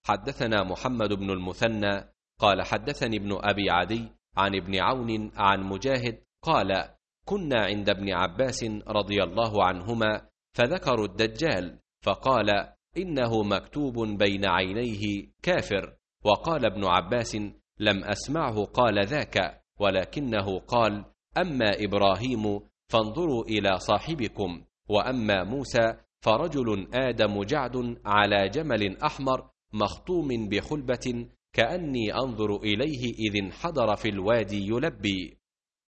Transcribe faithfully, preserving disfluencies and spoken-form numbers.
حدثنا محمد بن المثنى قال حدثني ابن أبي عدي عن ابن عون عن مجاهد قال كنا عند ابن عباس رضي الله عنهما فذكروا الدجال فقال إنه مكتوب بين عينيه كافر. وقال ابن عباس لم أسمعه قال ذاك، ولكنه قال أما إبراهيم فانظروا إلى صاحبكم، وأما موسى فرجل آدم جعد على جمل أحمر مخطوم بخلبة كأني أنظر إليه إذ انحدر في الوادي يلبي.